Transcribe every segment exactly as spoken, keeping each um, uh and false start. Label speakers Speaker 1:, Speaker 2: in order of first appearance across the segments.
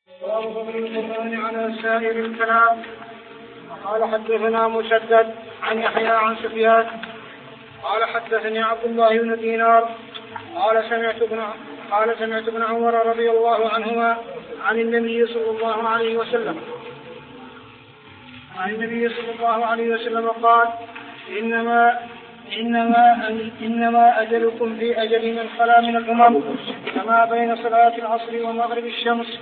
Speaker 1: باب فضل القرآن على سائر الكلام. قال حدثنا مسدد عن يحيى عن سفيان قال حدثني عبد الله بن دينار قال سمعت ابن قال سمعت ابن عمر رضي الله عنهما عن النبي صلى الله عليه وسلم عن النبي صلى الله عليه وسلم قال إنما إنما إنما أجلكم في أجل من خلا من الأمم كما بين صلاة العصر ومغرب الشمس.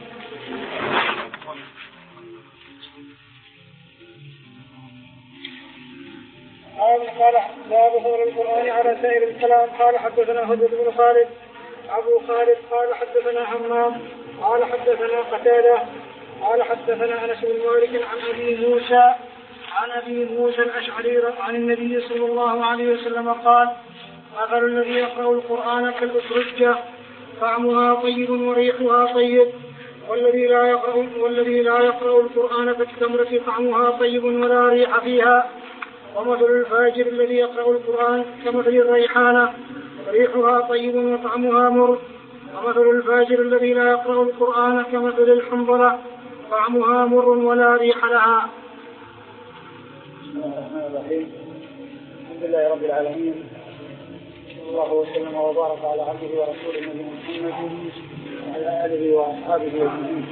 Speaker 1: قال باب فضل القرآن على سائر الكلام. قال حدثنا هدى بن خالد أبو خالد قال حدثنا حمام قال حدثنا قتادة قال حدثنا أنس بن مالك عن أبي موسى عن أبي موسى الأشعري عن النبي صلى الله عليه وسلم قال مثل الذي يقرأ القرآن كالأترجة طعمها طيب وريحها طيب والذي لا يقرأ والذي لا يقرأ القرآن كالتمرة طعمها طيب ولا ريح فيها. ومثل الفاجر الذي يقرأ القرآن كمثل الريحانة ريحها طيب وطعمها مر. ومثل الفاجر الذي لا يقرأ القرآن كمثل الحنظلة طعمها مر ولا ريح لها.
Speaker 2: بسم الله الرحمن الرحيم. الحمد لله رب العالمين صلى الله وسلم وبارك على عبده ورسوله نبينا محمد وعلى آله وأصحابه أجمعين.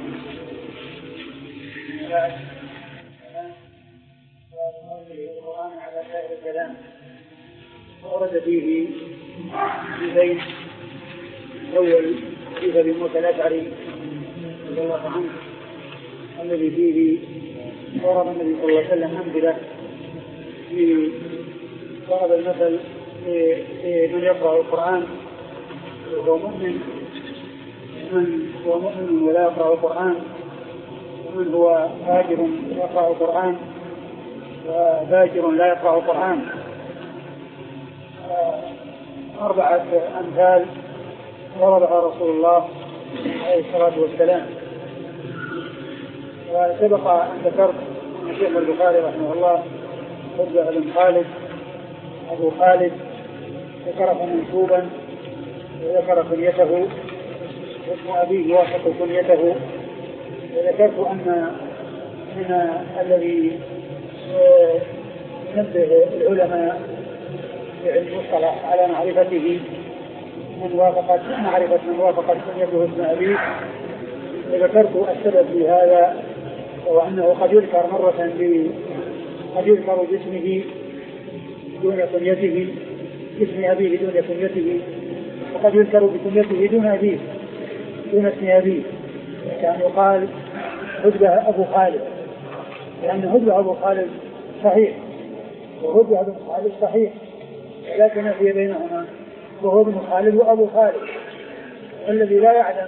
Speaker 2: القرآن على سائر الكلام ورد فيه في بيت الأول حديث أبي موسى الأشعري رضي الله عنه الذي فيه ضرب النبي صلى الله عليه وسلم أمثلة في ضرب المثل من يقرأ القرآن وهو مؤمن من هو مؤمن ولا يقرأ القرآن ومن هو فاجر يقرأ القرآن وفاجر لا يقرأ القرآن. أربعة أمثال ضربها رسول الله عليه الصلاة والسلام. وسبق أن ذكرت أن الشيخ البخاري رحمه الله حجة بن خالد أبو خالد ذكره منسوبا وذكر كنيته واسم أبيه وافق كنيته. وذكرت أن من الذي ينبه العلماء في علم المصطلح على معرفته من وافقت معرفة من وافقت كنيته اسم أبيه. وذكرت السبب لهذا وهو أنه قد يذكر مرة قد يذكر باسمه دون كنيته اسم أبيه دون كنيته وقد يذكر بكنيته دون أبيه دون اسم أبيه كان يقال هدبة أبو خالد لأن هدبة أبو خالد صحيح وهدبة بن خالد صحيح ولكن في بينهما وهو ابن خالد وأبو خالد. الذي لا يعلم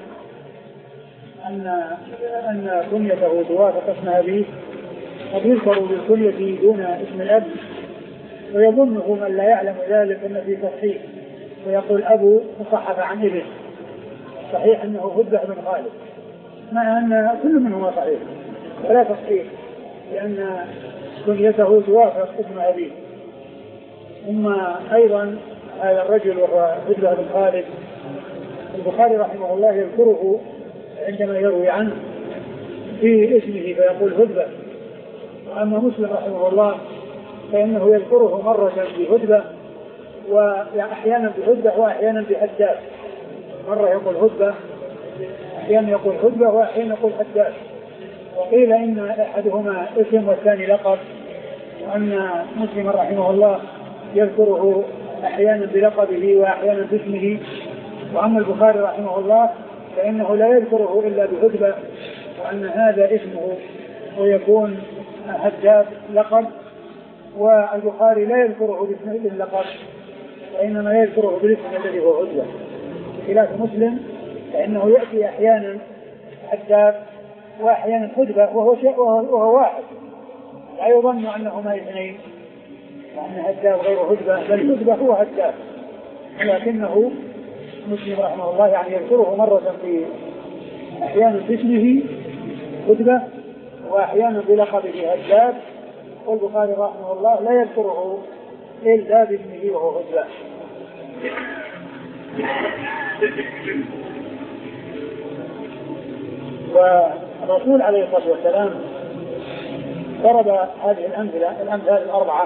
Speaker 2: أن أن كنيته توافق اسم أبيه قد يذكر بالكنية دون اسم الأب ويظنه من لا يعلم ذلك أن في تصحيح ويقول أبو مصحف عن ابن صحيح أنه هدبة بن خالد مع أن كل منهما صحيح ولا تصحيح لأن كنيته توافق اسم أبيه. ثم أيضا هذا الرجل وهو هدبة بن خالد البخاري رحمه الله يذكره عندما يروي عنه في اسمه فيقول هدبة. وأما مسلم رحمه الله فإنه يذكره مرة بهدبة وأحيانا بهدبة وأحيانا بحداد. مرة يقول هدبة أحيانا يقول هدبة وأحيانا يقول حداد. وقيل إن أحدهما اسم والثاني لقب وأن مسلم رحمه الله يذكره أحيانا بلقبه وأحيانا باسمه. وأما البخاري رحمه الله فإنه لا يذكره إلا بهدبة وأن هذا اسمه ويكون حداد لقب. والبخاري لا يذكره باسم اللقب وإنما يذكره بالاسم الذي هو هدبة خلاف مسلم فإنه يأتي أحيانا حداد وأحيانا هدبة وهو شيء وهو واحد لا يظن أنهما اثنين وأن هداب غير هدبة بل هدبة هو هداب. ولكنه مسلم رحمه الله يعني يذكره مرة في أحيانا باسمه هدبة وأحيانا بلقبه هداب. والبخاري رحمه الله لا يذكره إلا باسمه وهو هدبة. الرسول عليه الصلاة والسلام ضرب هذه الأمثلة الأمثال الأربعة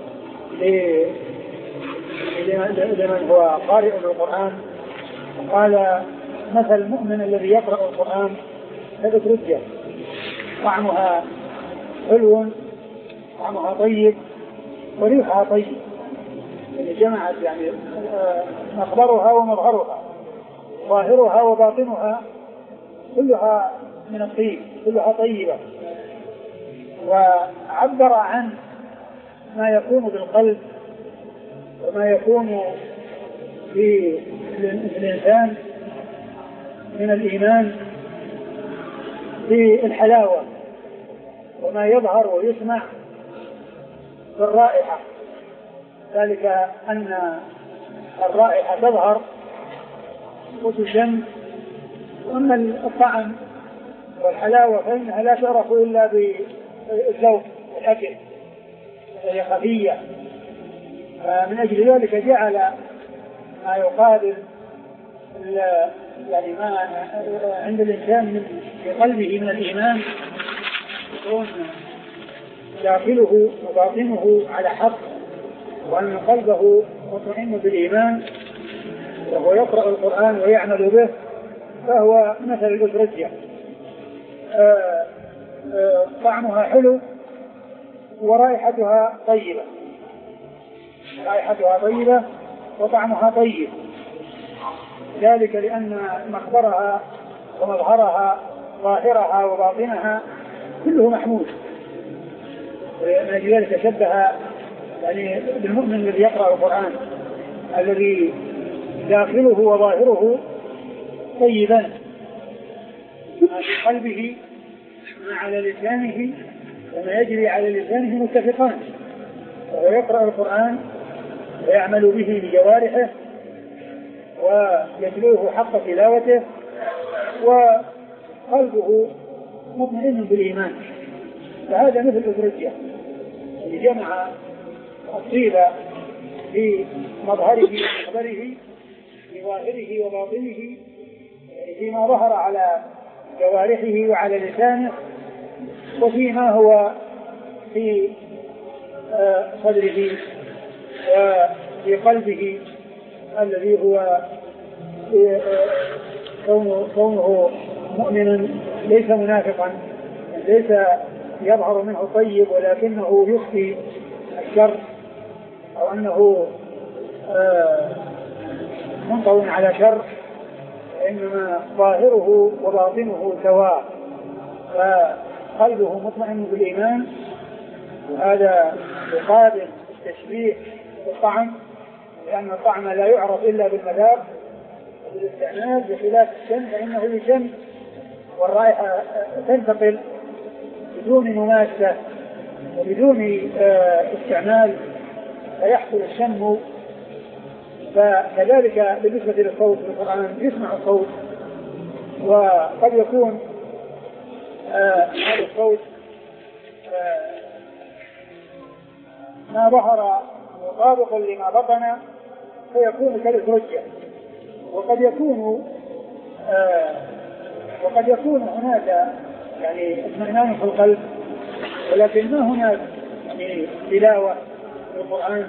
Speaker 2: لمن هو قارئ للقرآن. قال مثل المؤمن الذي يقرأ القرآن كالأترجة طعمها حلو طعمها طيب وريحها طيب، يعني جمعت يعني مخبرها ومظهرها ظاهرها وباطنها كلها من الطيب كلها طيبة. وعبر عن ما يكون بالقلب وما يكون في الإنسان من الإيمان في الحلاوة وما يظهر ويسمع بالرائحة، ذلك أن الرائحة تظهر وتشم، وأما الطعم والحلاوة فإنها لا تعرف إلا بالذوق والأكل وهي خفية. فمن أجل ذلك جعل ما يقابل يعني ما عند الإنسان من في قلبه من الإيمان يكون داخله وباطنه على حق، وأن قلبه مطمئن بالإيمان وهو يقرأ القرآن ويعمل به، فهو مثل الأترجة طعمها حلو ورائحتها طيبة رائحتها طيبة وطعمها طيب، ذلك لأن مخبرها ومظهرها ظاهرها وباطنها كله محمود. من أجل ذلك شبه يعني بالمؤمن الذي يقرأ القرآن الذي داخله وظاهره طيبان، ما في قلبه ما على لسانه وما يجري على لسانه متفقان، وهو يقرأ القرآن ويعمل به بجوارحه ويتلوه حق تلاوته وقلبه مطمئن بالإيمان. فهذا مثل الأترجة اللي جمع الطيبة في مظهره ومخبره في ظاهره وباطنه فيما ظهر على جوارحه وعلى لسانه وفيما هو في صدره وفي قلبه الذي هو كونه مؤمنا ليس منافقا، ليس يظهر منه طيب ولكنه يخفي الشر أو أنه منطوي على شر، إنما ظاهره وباطنه سواء، فقلبه مطمئن بالإيمان. وهذا يقابل التشبيه بالطعم، لأن الطعم لا يعرف إلا بالمذاق وبالاستعمال، بخلاف الشم فإنه يشم والرائحة تنتقل بدون مماسة وبدون استعمال فيحصل الشم. فكذلك بالنسبة للصوت في القرآن يسمع الصوت، وقد يكون هذا الصوت ما ظهر مطابق لما بطن فيكون كالأترجة، وقد يكون وقد يكون هناك يعني اطمئنان في القلب، ولكن ما هناك يعني تلاوة في القرآن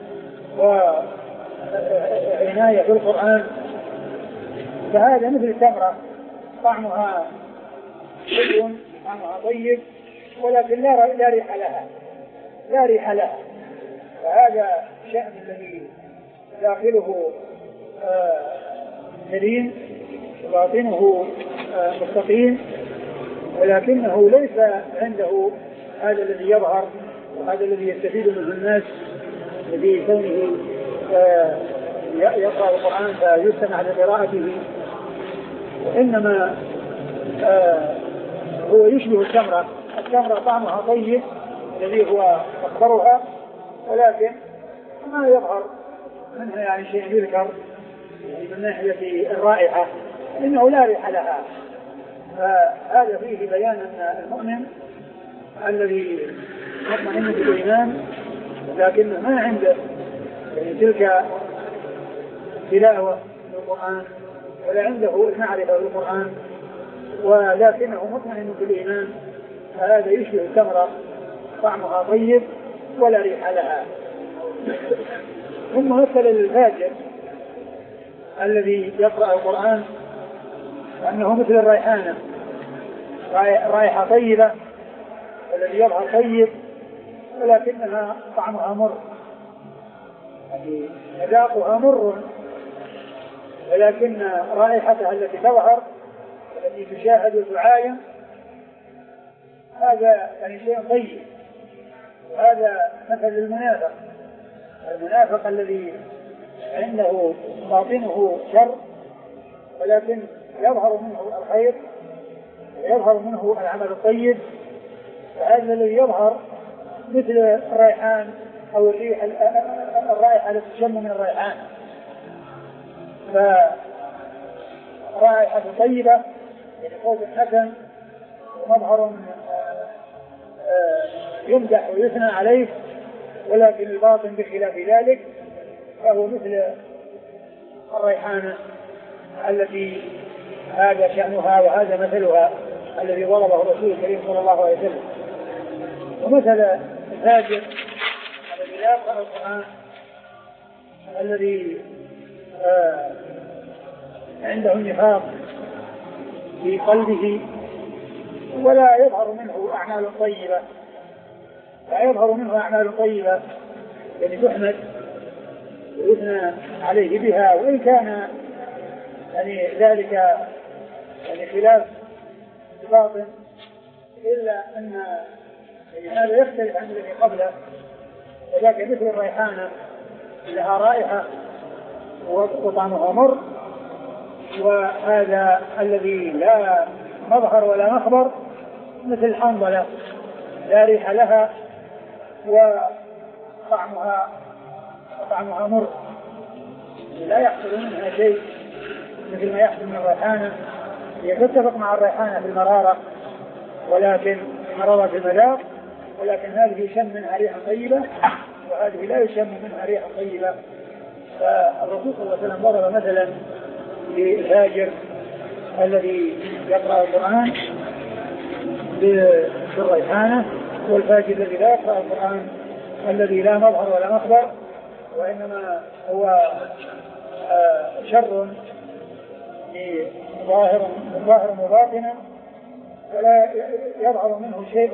Speaker 2: وعناية في القرآن. فهذا مثل التمرة طعمها حلو طعمها طيب ولكن لا لا ريح لها لا ريح لها فهذا شأن الذي داخله سليم وباطنه مستقيم، ولكنه ليس عنده هذا الذي يظهر وهذا الذي يستفيد منه الناس الذي كونه يقرأ القرآن فيستمع لقراءته، وإنما هو يشبه التمرة. التمرة طعمها طيب الذي هو مخبرها، ولكن ما يظهر منها يعني شيء يذكر من ناحية الرائحة إنه لا ريح لها. فهذا فيه بيان أن المؤمن الذي يطمئن بالإيمان لكنه ما عنده يعني تلك تلاوة للقرآن ولا عنده المعرفة بالقرآن ولكنه مطمئن بالإيمان، فهذا يشبه التمرة طعمها طيب ولا ريح لها. ثم مثل الفاجر الذي يقرأ القرآن أنه مثل الريحانة، رائحة طيبة الذي يظهر طيب ولكنها طعمها مر، يعني مذاقها مر، ولكن رائحتها التي تظهر التي تشاهد وتعاين هذا يعني شيء طيب. هذا مثل المنافق، المنافق الذي عنده باطنه شر ولكن يظهر منه الخير ويظهر منه العمل الطيب، فهذا الذي يظهر مثل الريحان أو الريح الرائحة التي تشم من الريحان، فرائحة طيبة يعني صوت حسن ومظهر يمدح ويثنى عليه، ولكن الباطن بخلاف ذلك فهو مثل الريحانة التي هذا شأنها وهذا مثلها الذي ضربه الرسول الكريم صلى الله عليه وسلم. ومثل الفاجر الذي لا يقرأ القرآن الذي آه عنده النفاق في قلبه ولا يظهر منه أعمال طيبة، لا يظهر منه أعمال طيبة يعني تحمد ويثنى عليه بها، وإن كان يعني ذلك يعني خلاف الباطن، إلا أن يعني هذا يختلف عن الذي قبله، وذاك مثل الريحانة لها رائحة وطعمها مر، وهذا الذي لا مظهر ولا مخبر مثل الحنظلة لا ريح لها وطعمها وطعمها مر، لا يحصل منها شيء مثل ما يحصل من الريحانة. هي تتفق مع الريحانة في المرارة ولكن في مرارة المذاق، ولكن هذه يشم منها ريحة طيبة وهذه لا يشم منها ريحة طيبة. فالرسول صلى الله عليه وسلم ضرب مثلا للفاجر الذي يقرأ القرآن بالريحانة، والفاجر الذي لا يقرأ القرآن الذي لا مظهر ولا مخبر، وإنما هو شر ظاهر ظاهر وباطنا ولا يظهر منه شيء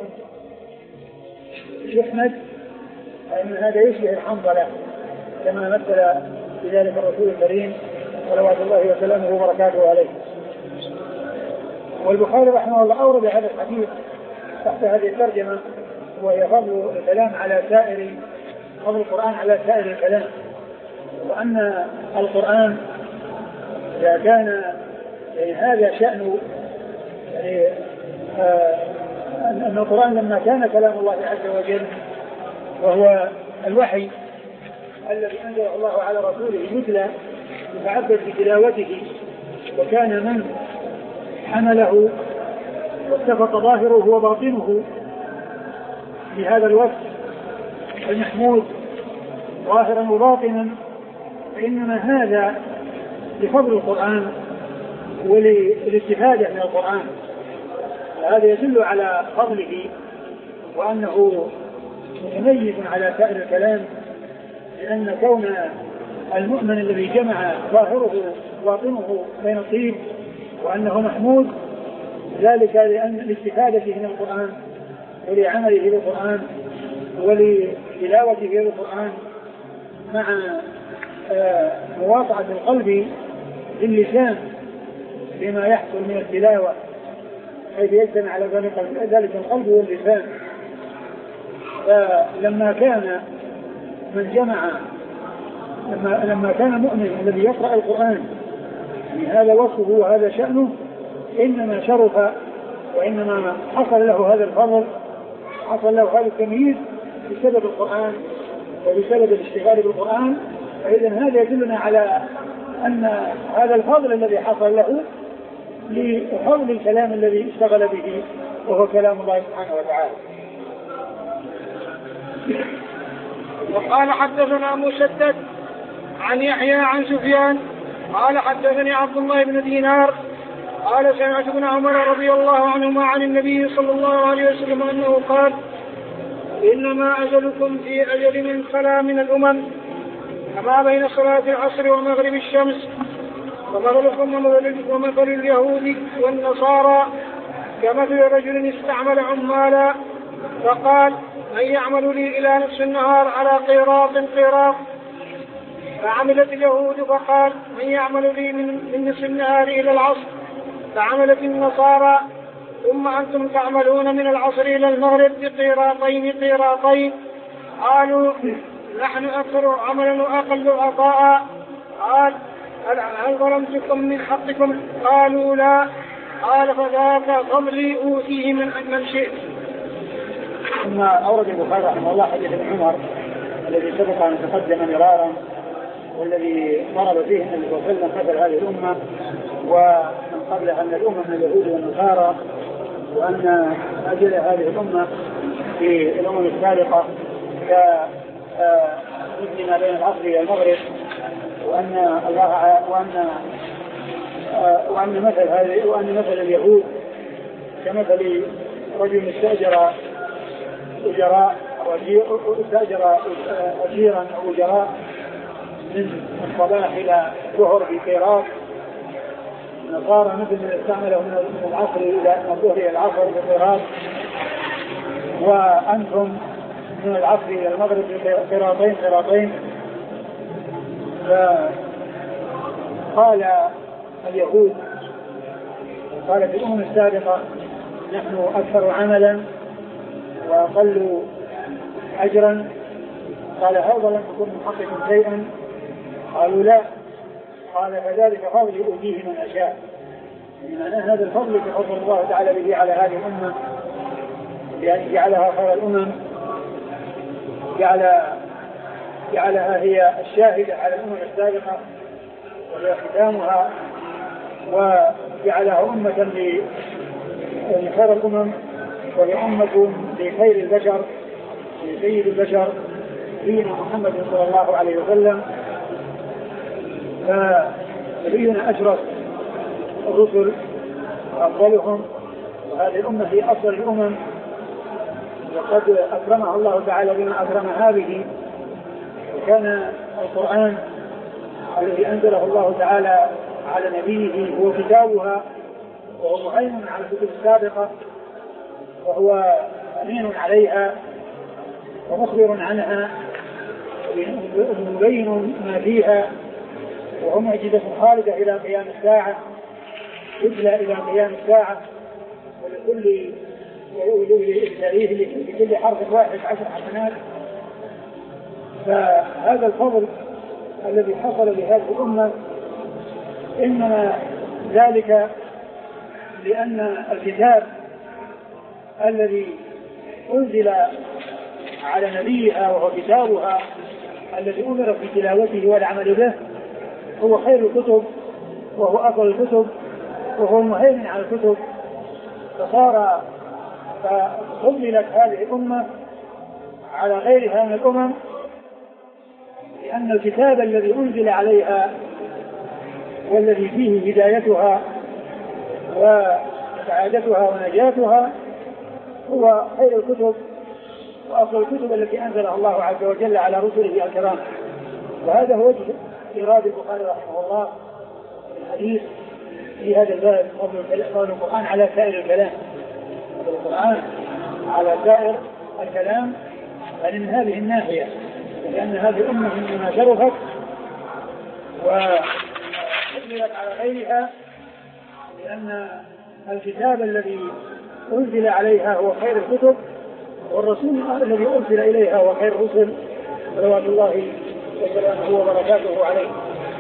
Speaker 2: يحمد، فإن هذا يشبه الحنظلة كما مثل بذلك الرسول الكريم صلوات الله وسلامه وبركاته عليه. والبخاري رحمه الله أورد هذا الحديث تحت هذه الترجمة، وهي فضل الكلام على سائر فضل القرآن على سائر الكلام، وأن القرآن إذا كان يعني هذا شأن يعني آه أن القرآن لما كان كلام الله عز وجل وهو الوحي الذي أنزله الله على رسوله يتلى يتعبد بتلاوته، وكان من حمله واتفق ظاهره وباطنه بهذا الوصف المحمود ظاهرا وباطنا، فإنما هذا لفضل القرآن وللاستفادة من القرآن. هذا يدل على فضله وأنه متميز على سائر الكلام، لأن كون المؤمن الذي جمع ظاهره وباطنه بين الطيب وأنه محمود ذلك لأن الاستفادة من القرآن ولعمله بالقرآن ولتلاوته بالقرآن مع مواقعة القلب باللسان بما يحصل من التلاوة، حيث يجتمع على ذلك القلب واللسان. فلما كان من جمع لما, لما كان مؤمن الذي يقرأ القرآن يعني هذا وصفه وهذا شأنه، إنما شرف وإنما حصل له هذا الفضل، حصل له هذا التمييز بسبب القرآن وبسبب الاشتغال بالقرآن. فإذا هذا يدلنا على أن هذا الفضل الذي حصل له لفضل الكلام الذي اشتغل به وهو كلام الله سبحانه وتعالى.
Speaker 1: وقال حدثنا مسدد عن يحيى عن سفيان قال حدثني عبد الله بن دينار قال سمعت ابن عمر رضي الله عنهما عن النبي صلى الله عليه وسلم أنه قال إنما أجلكم في أجل من خلا من الأمم كما بين صلاة العصر ومغرب الشمس ومثلكم ومثل اليهود والنصارى كمثل رجل استعمل عمالا فقال من يعمل لي إلى نصف النهار على قيراط قيراط فعملت اليهود فقال من يعمل لي من نصف النهار إلى العصر فعملت النصارى ثم أنتم تعملون من العصر إلى المغرب بقيراطين قيراطين قالوا نحن أكثر عملا وأقل عطاء قال هل ظلمتكم من حقكم قالوا لا قال فذاك فضلي أوتيه من من شئت.
Speaker 2: ثم أورد البخاري رحمه الله حديث ابن عمر الذي سبق أن تقدم مرارا والذي ضرب فيه النبي صلى الله عليه وسلم مثل هذه الأمة ومن قبلها من الأمم من اليهود والنصارى وأن أجل هذه الأمة في الأمم السابقة كمثل ما بين العصر والمغرب وأن الله وأن وأن مثل هذه وأن مثل اليهود كمثل رجل استأجر أجراء واستأجر أجيرا أو أجراء من الصباح إلى الظهر بقيراط. النصارى مثل من استعمله من العصر إلى الظهر إلى العصر بقيراط وأنتم من العصر إلى المغرب بقيراطين قيراطين. فقال اليهود قال في الأمم السابقة نحن أكثر عملا وأقل أجرا. قال هل ظلمتكم من حقكم شيئا قالوا لا قال فذلك فضلي أوتيه من أشاء. يعني هذا الفضل بفضل الله تعالى به على هذه الأمة بأن جعلها خير الأمم جعل جعلها هي الشاهدة على الأمم السابقة وهي ختامها وجعلها أمة لخير الأمم وهي أمة لخير البشر لسيد البشر نبينا محمد صلى الله عليه وسلم. فنبينا أشرف الرسل وأفضلهم وهذه الأمة هي أفضل الأمم وقد أكرمها الله تعالى بما أكرمها به. وكان القرآن الذي أنزله الله تعالى على نبيه هو كتابها وهو مهيمن على الكتب السابقة وهو أمين عليها ومخبر عنها ومبين ما فيها وهو معجزة خالدة إلى قيام الساعة تتلى إلى قيام الساعة ولكل لكل حرف واحد عشر حسنات. فهذا الفضل الذي حصل لهذه الأمة إنما ذلك لأن الكتاب الذي أنزل على نبيها وهو كتابها الذي أمر في تلاوته والعمل به هو خير الكتب وهو أفضل الكتب وهو المهيمن على الكتب. فصار ففضلت هذه الأمة على غيرها من الأمم لأن الكتاب الذي أنزل عليها والذي فيه هدايتها وسعادتها ونجاتها هو خير الكتب وأفضل الكتب التي أنزلها الله عز وجل على رسله الكرام. وهذا هو وجه إيراد البخاري رحمه الله الحديث في هذا الباب فضل القرآن على سائر الكلام فضل القرآن على سائر الكلام يعني من هذه الناحية لأن هذه الأمة منما شرفت وحملت على غيرها لأن الكتاب الذي أنزل عليها هو خير الكتب والرسول الذي أرسل إليها هو خير الرسل صلوات الله وسلامه وبركاته عليه.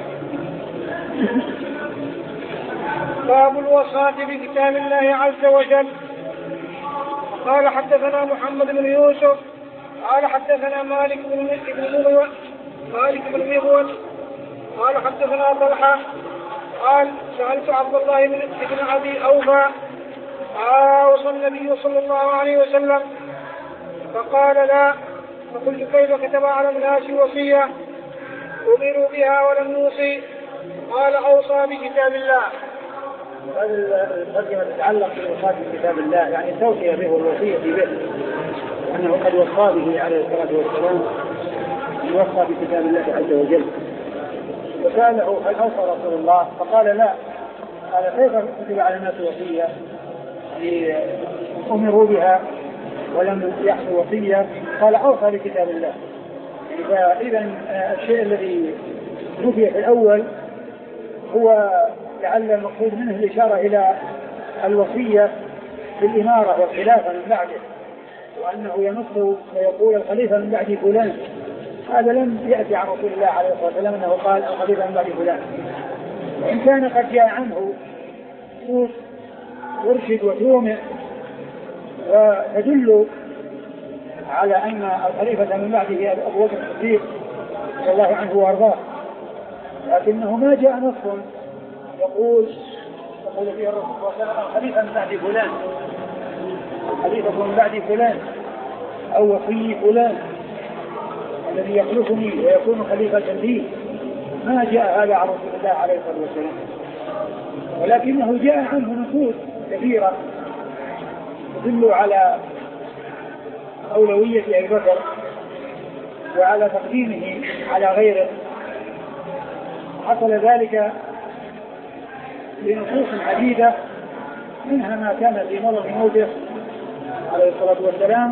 Speaker 1: باب الوصاة بكتاب الله عز وجل. قال حدثنا محمد بن يوسف قال حدثنا مالك بن مغول مالك بن مغول قال حدثنا طلحة قال سألت عبد الله بن أبي أوفى أوصى النبي صلى الله عليه وسلم فقال لا فقلت كيف كتب على الناس وصية أمروا بها ولم نوصي قال أوصى بكتاب الله.
Speaker 2: هذه المقدمة تتعلق بالوصاة بكتاب الله، يعني التوصية به والوصية به، أنه قد وصى به عليه الصلاة والسلام أن يوصى بكتاب الله عز وجل. وسأله هل أوصى رسول الله؟ فقال لا. قال كيف كتب على الناس وصية؟ يعني أمروا بها ولم يحصل وصية. قال أوصى بكتاب الله. فإذا الشيء الذي نفي في الأول هو لعل المقصود منه الإشارة إلى الوصية بالإمارة والخلافة من بعده، وأنه ينص ويقول الخليفة من بعد فلان. هذا لم يأتي عن رسول الله عليه الصلاة والسلام أنه قال الخليفة من بعد فلان، وإن كان قد جاء عنه نصوص ترشد وتومئ وتدل على أن الخليفة من بعده أبو بكر الصديق رضي الله عنه وأرضاه، لكنه ما جاء نص يقول يقول فيه الرسول صلى الله عليه وسلم الخليفة من بعد فلان، الخليفة من بعد فلان أو وصي فلان الذي يخلفني ويكون خليفة لي. ما جاء هذا عن رسول الله عليه الصلاة والسلام، ولكنه جاء عنه نصوص كثيرة تدل على أولوية أبي بكر وعلى تقديمه على غيره. حصل ذلك بنصوص عديدة، منها ما كان في مرض موته عليه الصلاة والسلام،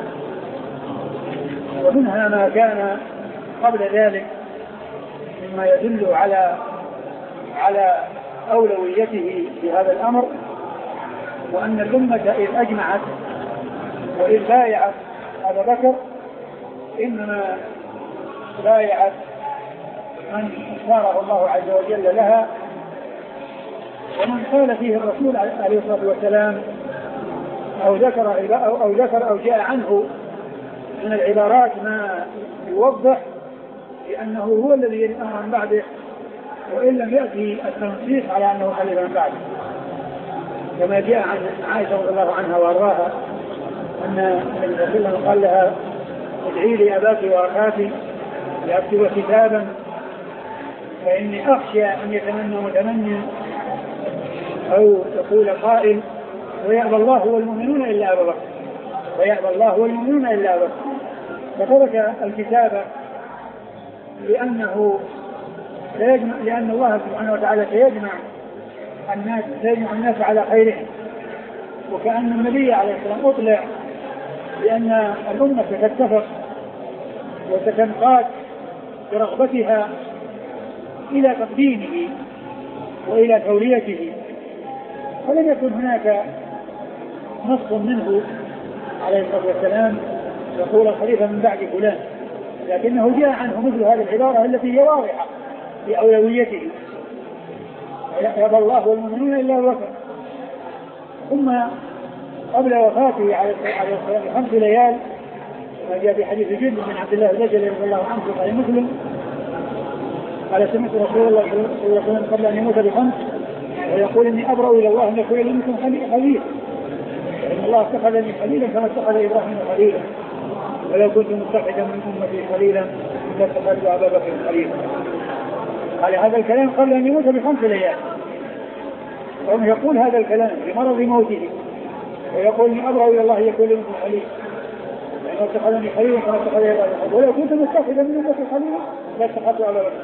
Speaker 2: ومنها ما كان قبل ذلك مما يدل على على أولويته في هذا الأمر، وأن الأمة إذ أجمعت وإذ بايعت أبا بكر إنما بايعت من اختاره الله عز وجل لها، ومن قال فيه الرسول عليه الصلاة والسلام أو ذكر أو ذكر أو جاء عنه من العبارات ما يوضح لأنه هو الذي يلي الأمر من بعده، وإن لم يأتي التنصيص على أنه خليفة من بعده، كما جاء عن عائشة رضي الله عنها وأرضاها أن النبي صلى الله عليه وسلم قال لها ادعي لي أباك وأخاك لأكتب كتابا فإني أخشى أن يتمنى متمنى أو يقول قائل ويأبى الله والمؤمنون إلا أبا بكر، ويأبى الله والمؤمنون إلا أبا بكر. فترك الكتابة لأنه سيجمع، لأن الله سبحانه وتعالى سيجمع الناس سيجمع الناس على خيرهم، وكأن النبي عليه السلام أطلع لأن الأمة ستتفق وستنقاد برغبتها إلى تقديمه وإلى توليته، فلم يكن هناك نص منه عليه الصلاة والسلام يقول الخليفة من بعد فلان، لكنه جاء عنه مثل هذه العبارة التي هي واضحة في أولويته يأبى الله والمؤمنون إلا أبا بكر. ثم قبل وفاته عليه الصلاة والسلام بخمس ليال ما جاء في حديث جد من عبد الله البجلي رضي الله عنه في صحيح مسلم قال سمعت رسول الله صلى الله عليه وسلم قبل أن يموت بخمس ويقول إني أبرأ إلى الله أن يكون لي منكم خليل، فإن الله اتخذني خليلا كما اتخذ إبراهيم خليلا، ولو كنت متخذا من أمتي خليلا لاتخذت أبا بكر خليلا. قال هذا الكلام قبل أن يموت بخمس ليال، وهم يقول هذا الكلام في مرض موته ويقول إني أبرأ إلى الله أن يكون لي منكم خليل، لأنه اتخذني خليلا كما اتخذ إبراهيم، ولو كنت متخذا من أمتي خليلا لاتخذت أبا بكر.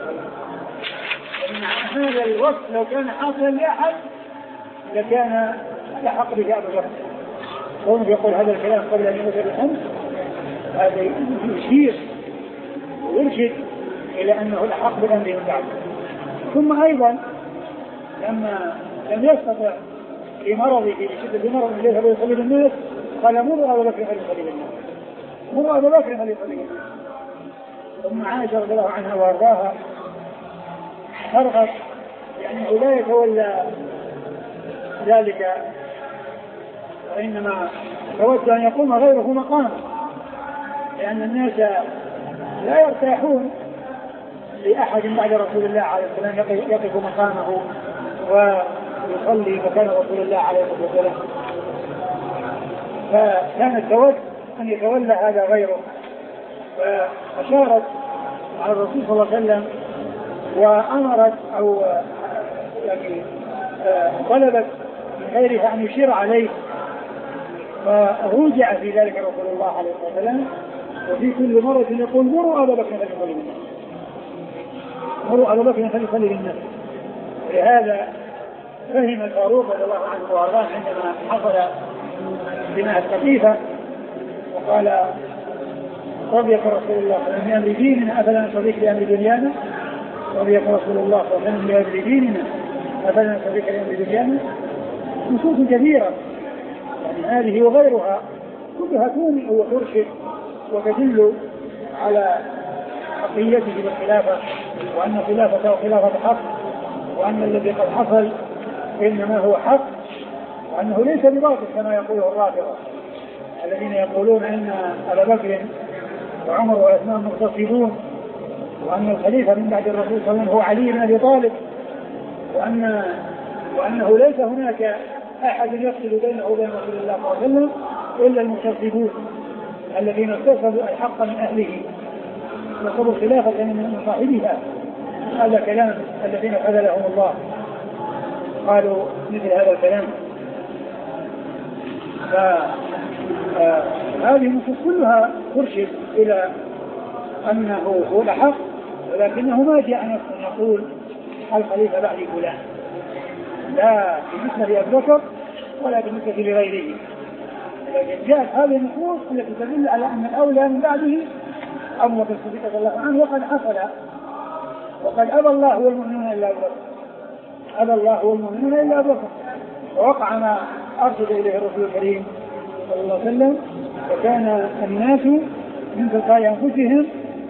Speaker 2: هذا الوقت لو كان حاصلا لأحد لكان يحق به أبو بكر، وهم يقول هذا الكلام قبل أن يموت بالخمس، هذا يشير ويرشد إلى أنه الحق بالأمر من بعد. ثم أيضا لما لم يستطع في مرضه في شدة مرض ليس بخليل الناس قال مروا أبا بكر خليل الناس، مروا أبا بكر خليل الناس. ثم عائشة رضي الله عنها وأرضاها ترغب يعني لا يتولى ذلك، وإنما تود أن يقوم غيره مقامه، لأن الناس لا يرتاحون لأحد بعد رسول الله عليه السلام يقف مقامه ويصلي مكان رسول الله عليه الصلاة والسلام، فكانت تود أن يتولى هذا غيره. فأشارت على الرسول صلى الله عليه وسلم وأمرت أو يعني طلبت من غيرها أن يشير عليه، فروجع في ذلك رسول الله عليه الصلاة والسلام، وفي كل مرة يقول مروا أبا بكر فليصلي بالناس، مروا أبا بكر فليصلي بالناس. ولهذا فهم الفاروق رضي الله عنه وارضاه عندما حصل بناء القطيفة وقال رضيك رسول الله صلى الله عليه وسلم بأمر ديننا أفلا نصدق بأمر دنيانا، رضيك رسول الله صلى الله عليه وسلم بأمر ديننا أفلا نصدق بأمر دنيانا. نصوص كثيرة يعني هذه وغيرها كلها تومئ وترشد وتدل على حقيته بالخلافة، وأن خلافته خلافة حق، وأن الذي قد حصل إنما هو حق، وأنه ليس بباطل كما يقوله الرافضة الذين يقولون أن أبا بكر وعمر وعثمان مغتصبون، وأن الخليفة من بعد الرسول صلى الله عليه وسلم هو علي بن أبي طالب، وأن وأنه ليس هناك أحد يفصل بينه وبين رسول الله صلى الله عليه وسلم إلا المغتصبون الذين اغتصبوا الحق من أهله وصبوا الخلافة من صاحبها. هذا كلام الذين خذلهم الله قالوا مثل هذا الكلام. فهذه النصوص كلها ترشد إلى أنه هو الحق، ولكنه ما جاء نص يقول الخليفة بعد فلان، لا بالنسبة لأبي بكر ولا بالنسبة لغيره، لكن جاءت هذه النصوص التي تدل على أن الأولى من بعده أبو بكر الصديق رضي الله عنه، وقد حصل وقد أبى الله والمؤمنون إلا أبو بكر، أبى الله والمؤمنون إلا أبو بكر، ووقع ما أرشد إليه الرسول الكريم صلى الله عليه وسلم، وكان الناس من تلقاء أنفسهم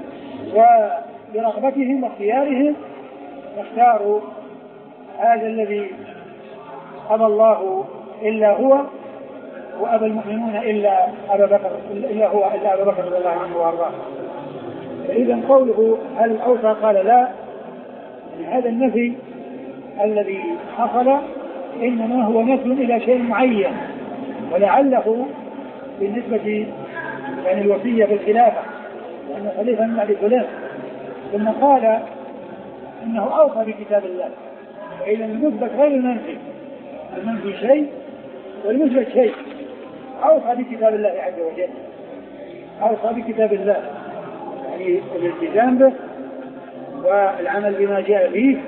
Speaker 2: وبرغبتهم واختيارهم يختاروا هذا الذي أبى الله إلا هو، وأبى المؤمنون إلا أبا بكر إلا هو إلا أبا بكر رضي الله عنه وأرضاه. إذن قوله هل أوصى قال لا، هذا النفي الذي حصل إنما هو نفي إلى شيء معين، ولعله بالنسبة يعني الوصية بالخلافة لأن خليفة من بعد فلان، ثم قال إنه أوصى بكتاب الله. وإذا المثبت غير المنفي، المنفي شيء والمثبت شيء. أوصى بكتاب الله عز وجل، أوصى بكتاب الله يعني الالتزام به والعمل بما جاء به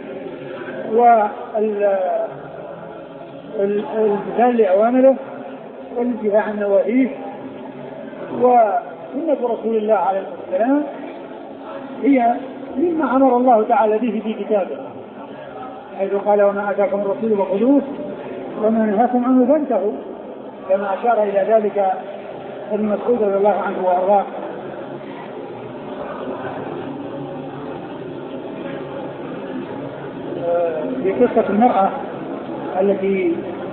Speaker 2: والامتثال لأوامره والانتهاء عن نواهيه. وسنة رسول الله عليه الصلاة والسلام هي مما أمر الله تعالى به في كتابه، حيث قال وما آتاكم الرسول فخذوه وما نهاكم عنه فانتهوا، كما أشار إلى ذلك ابن مسعود رضي الله عنه وأرضاه. في قصة المرأة التي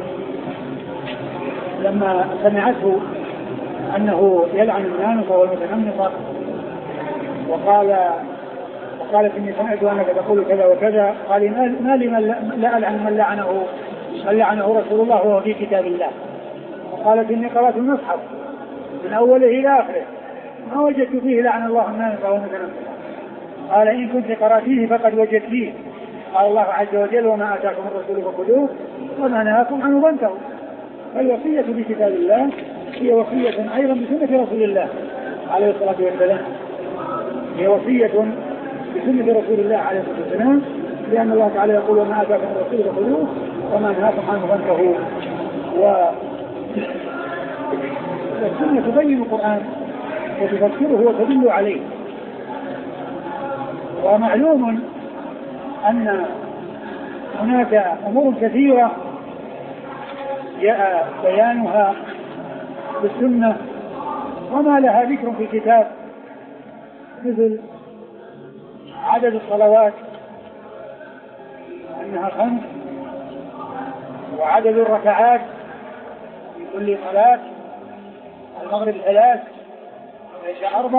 Speaker 2: لما سمعته أنه يلعن النامصة والمتنمصة وقال وقالت إني سمعت أنك تقول كذا وكذا، قال ما لي لا ألعن من لعنه من لعنه رسول الله وهو في كتاب الله. وقالت إني قرأت المصحف من أوله إلى آخره ما وجدت فيه لعن الله النامصة والمتنمصة. قال إن كنت قرأتيه فقد وجدت فيه قال الله عز وجل وما آتاكم الرسول فخذوه وما نهاكم عنه فانتهوا. فالوصية بكتاب الله هي وصية أيضا بسنة رسول الله عليه الصلاة والسلام، هي وصية بسنة رسول الله عليه الصلاة والسلام، لأن الله تعالى يقول وما آتاكم الرسول فخذوه وما نهاكم عنه فانتهوا. والسنة تبين القرآن وتفسره وتدل عليه. ومعلوم أن هناك أمور كثيرة جاء بيانها بالسنة وما لها ذكر في الكتاب، مثل عدد الصلوات أنها خمس، وعدد الركعات في كل صلاة، المغرب ثلاث والعشاء أربع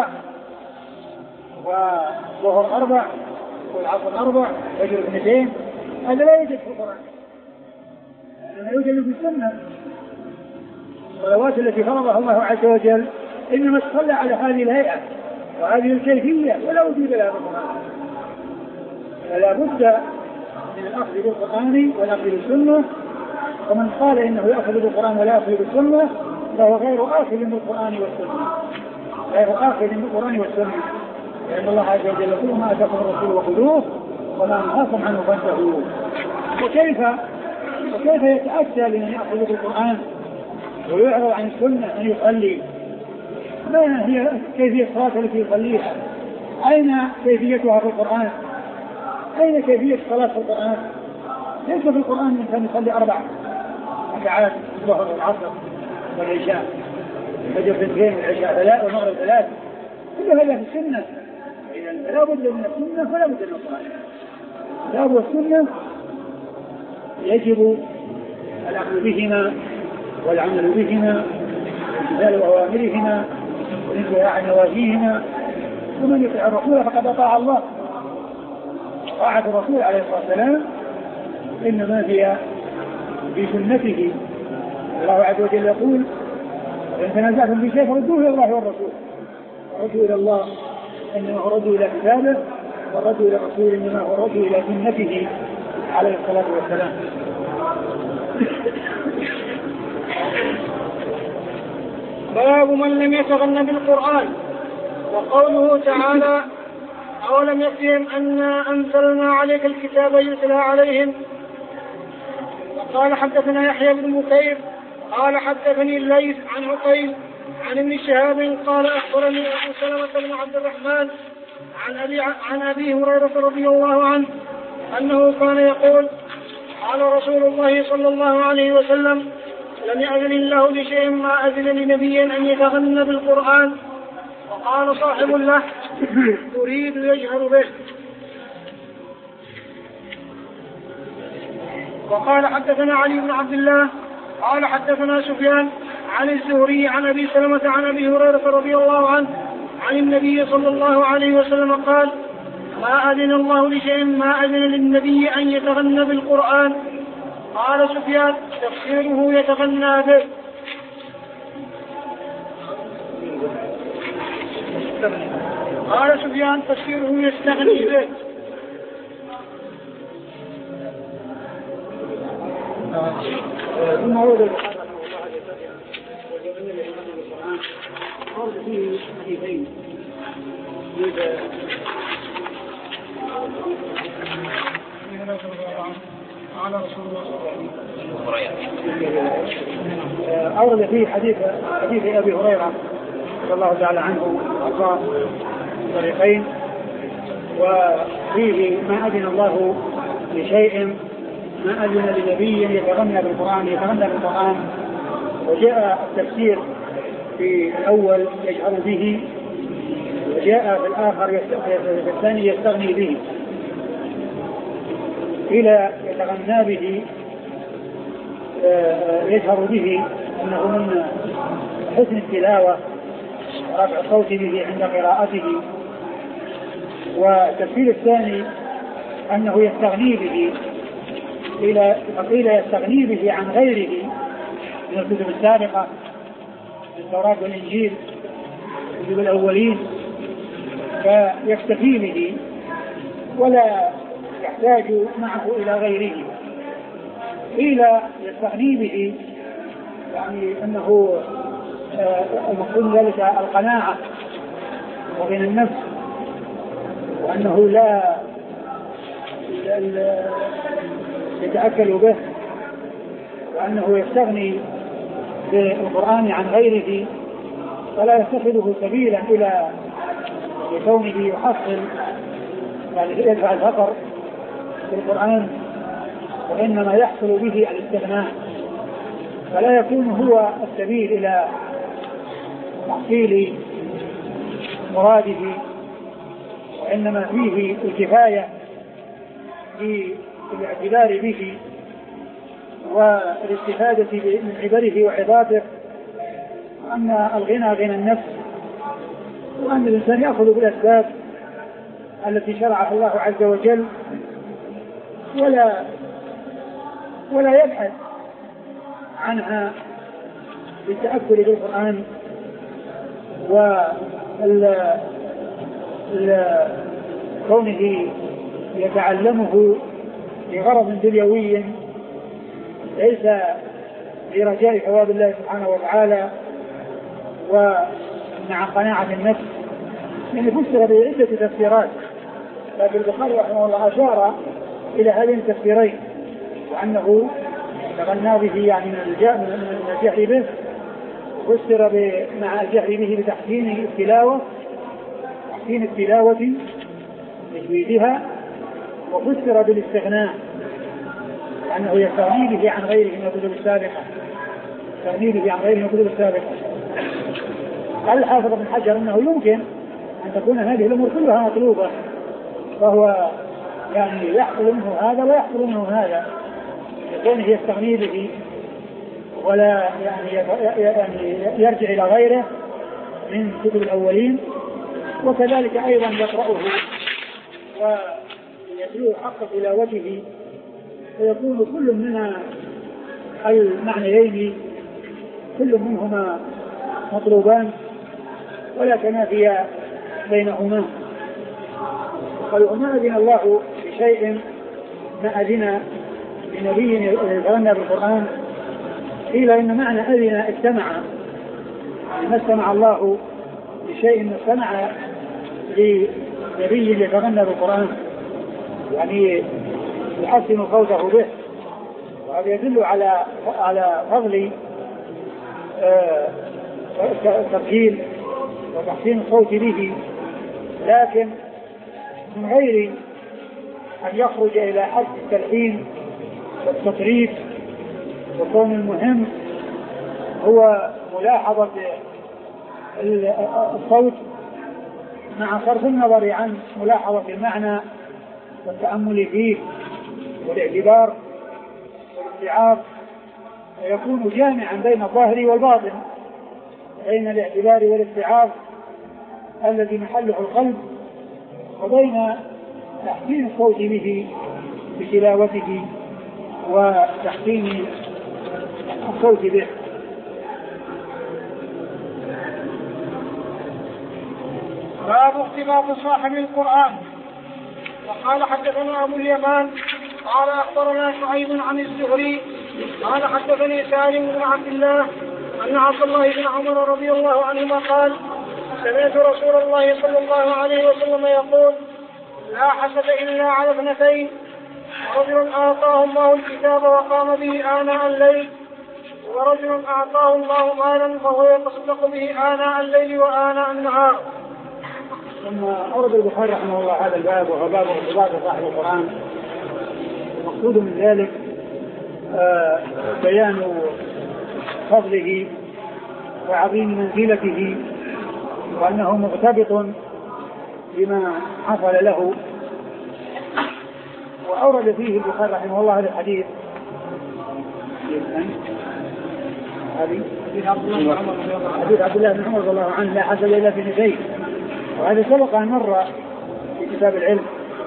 Speaker 2: والظهر أربع والعصر أربع والفجر اثنتين. هذا لا يوجد في القرآن، هذا يوجد في السنة. الصلوات التي فرضها الله عز وجل إنما تصلى على هذه الهيئة وهذه الكيفية ولا وجود لها في القرآن. فلا بد من الأخذ بالقرآن والأخذ بالسنة. ومن قال إنه يأخذ بالقرآن ولا يأخذ بالسنة فهو غير آخذ بالقرآن والسنة، غير آخذ بالقرآن والسنة، لأن الله عز وجل يقول ما أتاكم الرسول وخذوه وما نهاكم عنه فانتهوا. وكيف وكيف يتأتى لمن يأخذ بالقرآن ويعرض عن السنة أن يصلي؟ ما هي كيفية الصلاة التي يصليها؟ أين كيفيتها في القرآن؟ أين كيفية الصلاة في القرآن؟ ليس في القرآن من كان يصلي أربع ركعات الظهر والعصر والعشاء، الفجر اثنتين والعشاء ثلاث والمغرب ثلاث، كل هذا في السنة. إذا لا بد من السنة فلا بد من القرآن. الكتاب والسنة يجب الأخذ بهما والعمل بهما وامتثال أوامرهما والانتهاء عن نواهيهما. ومن يطع الرسول فقد أطاع الله. طاعة الرسول عليه الصلاة والسلام إنما هي في سنته. الله عز وجل يقول إن تنازعتم في شيء فردوه إلى الله والرسول، ردوا إلى الله إنما هو ردوا إلى كتابه، والردوا إلى الرسول إنما هو ردوا إلى سنته عليه الصلاة والسلام.
Speaker 1: باب من لم يتغن بالقرآن. وقوله تعالى أولم يكفهم أنا أنزلنا عليك الكتاب يتلى عليهم. وقال حدثنا يحيى بن بكير قال حدثني الليث عن عقيل عن ابن شهاب قال أخبرني أبو سلمة بن عبد الرحمن عن أبي, عن أبي هريرة رضي الله عنه أنه كان يقول قال رسول الله صلى الله عليه وسلم لم يأذن الله لشيء ما أذن لنبي أن يتغنى بالقرآن. وقال صاحب له يريد يجهر به. وقال حدثنا علي بن عبد الله قال حدثنا سفيان عن الزهري عن أبي سلمة عن أبي هريرة رضي الله عنه عن النبي صلى الله عليه وسلم قال ما أذن الله لشيء ما أذن للنبي أن يتغنى بالقرآن. قال سفيان تفسيره يتغنى به. قال سفيان تفسيره يستغني به.
Speaker 2: ثم ورد البخاري ورد فيه حديثين على رسول الله صلى الله عليه وسلم. أورد فيه حديث حديث أبي هريرة رضي الله تعالى عنه وأرضاه طريقين، وفيه ما أذن الله لشيء ما أذن لنبي يتغنى بالقرآن يتغنى بالقرآن وجاء التفسير في الأول يجهر به، وجاء في الآخر في الثاني يستغني به. إلى يتغنى به يجهر به أنه من حسن التلاوة ورفع الصوت به عند قراءته. والتفسير الثاني أنه يستغني به، إلى قيل يستغني به عن غيره من الكتب السابقة التوراة والإنجيل كتب الأولين، فيكتفي به ولا يحتاج معه إلى غيره. قيل يستغني به يعني أنه المقصود ذلك القناعة وبين النفس، وأنه لا يتأكل به، وأنه يستغني بالقرآن عن غيره ولا يتخذه سبيلا إلى كونه يحصل يعني يدفع الفقر بالقرآن، وإنما يحصل به الاستغناء، فلا يكون هو السبيل إلى تحصيل مراده، وإنما فيه الكفاية بالاعتبار به والاستفادة من عبره وعظاته. وأن الغنى غنى النفس، وأن الإنسان يأخذ بالأسباب التي شرعها الله عز وجل ولا ولا يبحث عنها بالتأكل بالقرآن وكونه يتعلمه لغرض دنيوي ليس لرجاء ثواب الله سبحانه وتعالى ومع قناعة النفس، يعني فسر بعدة تفسيرات، لكن البخاري رحمه الله أشار إلى هذين التفسيرين، وأنه تغنى به يعني من الجهل به، فسر مع الجهل به بتحسين التلاوة، تحسين التلاوة تجويدها، وفسر بالاستغناء لأنه يستغني به عن غيره من الكتب السابقة، يستغني به عن غيره من الكتب السابقة. قال الحافظ ابن حجر أنه يمكن أن تكون هذه الأمور كلها مطلوبة، فهو يعني يحصل منه هذا ويحصل منه هذا، يكون يستغني به ولا يعني يعني يرجع إلى غيره من كتب الأولين، وكذلك أيضا يقرأه ويتلوه حق تلاوته، فيكون كل من المعنيين كل منهما مطلوبان ولا تنافي بينهما. وما أذن الله بشيء ما أذن لنبي يتغنى بالقرآن، قيل إن معنى أذن استمع، يعني ما استمع الله بشيء ما استمع لنبي يتغنى بالقرآن، يعني يحسن صوته به، وهذا يدل على على فضل التسجيل وتحسين الصوت به، لكن من غير أن يخرج إلى حد التلحين والتطريف. وكون المهم هو ملاحظة الصوت مع صرف النظر عن ملاحظة المعنى والتأمل فيه والاعتبار والاستيعاب، ويكون جامعا بين الظاهر والباطن، بين الاعتبار والاستيعاب الذي محله القلب، وبين تحسين الصوت به بتلاوته وتحسين الصوت به.
Speaker 1: باب اختلاط صاحب القرآن. وقال حدثنا أبو اليمان قال أخبرنا شعيب عن الزهري قال حدثني سالم بن عبد الله أن عبد الله بن عمر رضي الله عنهما قال سمعت رسول الله صلى الله عليه وسلم يقول لا حسد إلا على اثنتين، رجل أعطاه الله الكتاب وقام به آناء الليل، ورجل أعطاه الله مالا فهو يتصدق به آناء الليل وآناء النهار.
Speaker 2: ثم أورد البخاري رحمه الله هذا الباب وهو باب ارتباط صاحب القرآن. المقصود من ذلك آه بيان فضله وعظيم منزلته، وأنه مرتبط بما حصل له. وأورد فيه البخاري رحمه الله هذا الحديث حديث عبد الله بن عمر رضي الله عنه لا حسد إلا في اثنتين، وهذا سبق أن مر في كتاب العلم،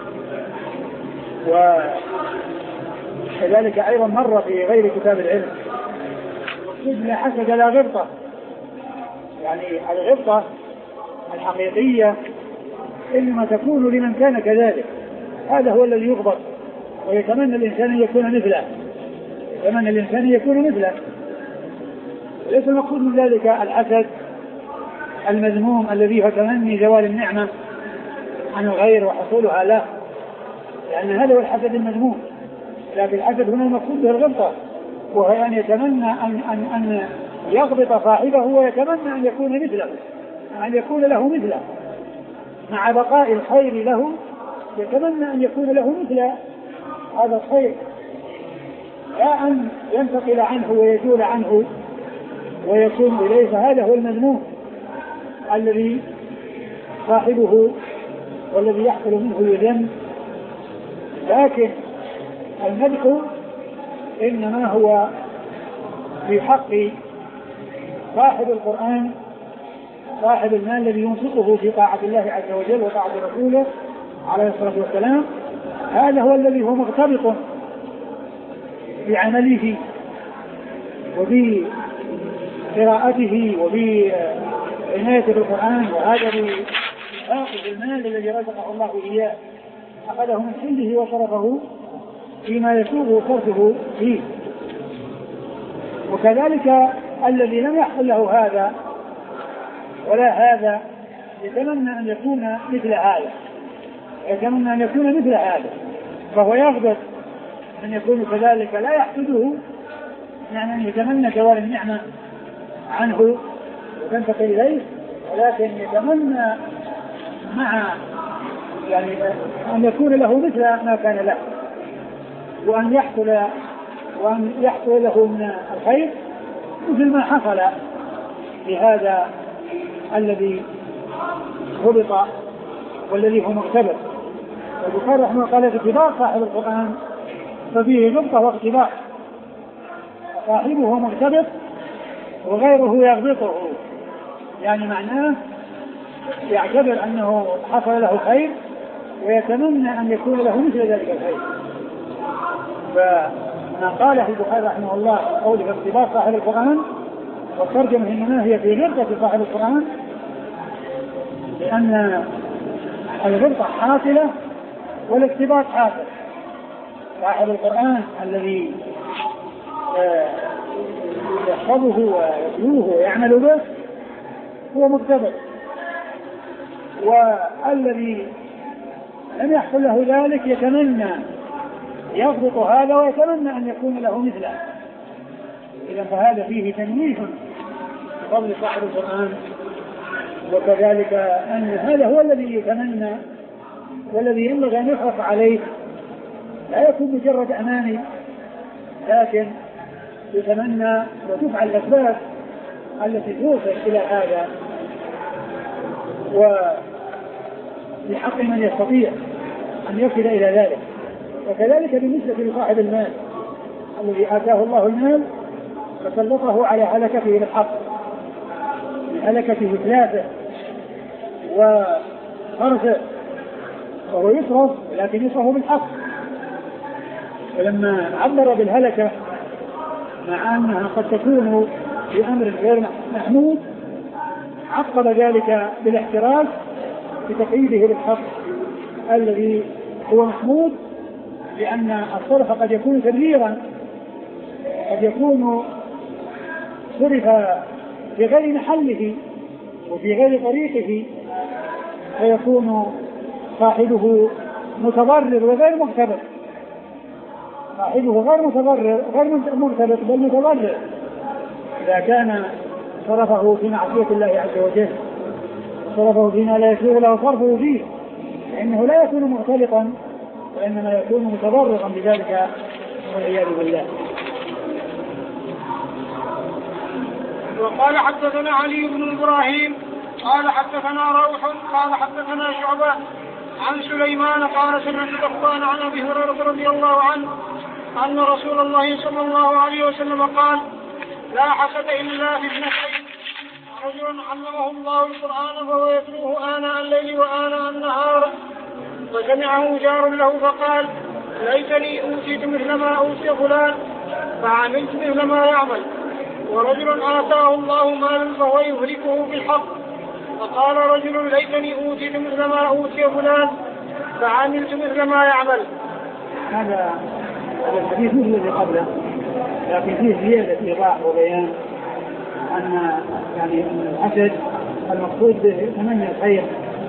Speaker 2: وكذلك أيضا مر في غير كتاب العلم. لا حسد لا غبطة، يعني الغبطة الحقيقية إنما تكون لمن كان كذلك، هذا هو الذي يغبط ويتمنى الإنسان أن يكون مثله، يتمنى الإنسان أن يكون مثله. ليس المقصود من ذلك الحسد المذموم الذي هو تمني زوال النعمة عن الغير وحصولها له، لأن هذا هو الحسد المذموم. لكن الحسد هنا المقصود به الغبطة، وهو أن يتمنى أن, أن, أن يغبط صاحبه ويتمنى أن يكون مثله، أن يكون له مثله مع بقاء الخير له، يتمنى أن يكون له مثل هذا الخير، لا أن ينتقل عنه ويزول عنه ويكون إليه. فهذا هو المذموم الذي صاحبه والذي يحصل منه يذم. لكن المدح إنما هو في حق صاحب القرآن، صاحب المال الذي ينفقه في طاعة الله عز وجل وطاعة رسوله عليه الصلاة والسلام. هذا هو الذي هو مرتبط بعمله وبقراءته وبعناية بالقرآن، وهذا بآخذ المال الذي رزقه الله إياه، أخذه من حله وصرفه فيما يسوغ صرفه فيه. وكذلك الذي لم يحصل له هذا ولا هذا يتمنى أن يكون مثل هذا، يتمنى أن يكون مثل هذا، فهو يغضب أن يكون كذلك، لا يحسده، يعني أن يتمنى زوال النعمة عنه وتنتقل إليه، ولكن يتمنى مع يعني أن يكون له مثل ما كان له، وأن يحصل وأن يحصل له من الخير مثل ما حصل لهذا الذي هبط والذي هو مختبر. البخاري رحمه الله قال: اختبار صاحب القرآن ففيه غبطة واختبار، صاحبه مختبط وغيره يغبطه، يعني معناه يعتبر أنه حصل له خير ويتمنى أن يكون له مثل ذلك الخير. فما قاله البخاري رحمه الله قوله في اختبار صاحب القرآن، والترجمة إنما هي في غبطة صاحب القرآن، لأن الغبطة حاصلة والاختبار حاصل. صاحب القرآن الذي يحفظه ويتلوه ويعمل به هو مختبر، والذي لم يحصل له ذلك يتمنى يضبط هذا ويتمنى أن يكون له مثله. إذا فهذا فيه تنويه بفضل صاحب القرآن. وكذلك أن هذا هو الذي يتمنى والذي ينبغي أن يحرص عليه، لا يكون مجرد أماني، لكن يتمنى وتفعل الأسباب التي توصل إلى هذا، وبحق من يستطيع أن يصل إلى ذلك. وكذلك بالنسبة لصاحب المال الذي آتاه الله المال فسلطه على هلكته بالحق، هلكته إتلافه وخرسه، وهو يصرف لكن يصرف بالحق. ولما عبر بالهلكة مع أنها قد تكون في أمر غير محمود، عقب ذلك بالاحتراز بتقييده بالحق الذي هو محمود، لأن الصرف قد يكون تبذيرا، قد يكون صرف في غير محله وفي غير طريقه، فيكون صاحبه متضرر وغير مغتبط، صاحبه غير متضرر غير مغتبط بل متضرر إذا كان صرفه في معصية الله عز وجل، صرفه فيما لا يسوغ له صرفه فيه، فإنه لا يكون مختلطا وإنما يكون متضررا بذلك والعياذ بالله.
Speaker 1: وقال حدثنا علي بن إبراهيم قال حدثنا روح قال حدثنا شعبة عن سليمان قال سمعت ذكوان عن أبي هريرة رضي الله عنه أن رسول الله صلى الله عليه وسلم قال: لا حسد إلا في اثنتين، رجل علمه الله القرآن فهو يتلوه آناء الليل وآناء النهار، فسمعه جار له فقال: ليتني أوتيت مثل ما أوتي فلان فعملت مثل ما يعمل. ورجل آتاه الله مالا فهو يهلكه بالحق، فقال رجل: ليتني أوتيت مثل ما أوتي فلان فعملت مثل ما يعمل.
Speaker 2: هذا هذا الحديث مثل الذي قبله، لكن فيه زيادة إيضاح وبيان أن يعني أن الحسد المقصود به تمني الخير